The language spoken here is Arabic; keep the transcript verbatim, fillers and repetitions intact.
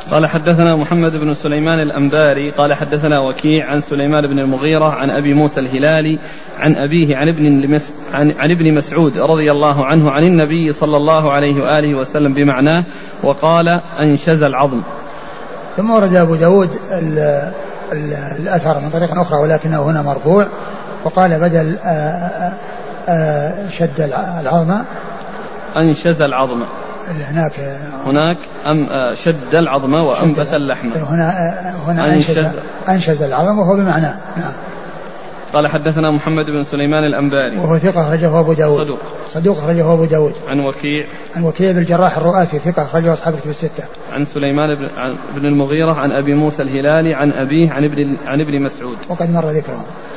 قال حدثنا محمد بن سليمان الأنباري قال حدثنا وكيع عن سليمان بن المغيرة عن أبي موسى الهلالي عن أبيه عن ابن, عن, عن ابن مسعود رضي الله عنه عن النبي صلى الله عليه وآله وسلم بمعناه وقال أنشز العظم. ثم ورد أبو داود ال ال الأثر من طريق أخرى ولكنه هنا مرفوع وقال بدل آآ آآ شد العظم أنشز العظم هناك هناك أم شد العظم وأنبت اللحم. هنا هنا أنشز, أنشز العظم وهو بمعنى. نعم. قال حدثنا محمد بن سليمان الأنباري وهو ثقة أخرجه أبو داود صدوق صدوق أخرجه أبو داود. عن وكيع عن وكيع بن الجراح الرؤاسي ثقة أخرجه أصحاب الكتب الستة. عن سليمان بن المغيرة عن أبي موسى الهلالي عن أبيه عن ابن عن ابن مسعود وقد مر ذكره.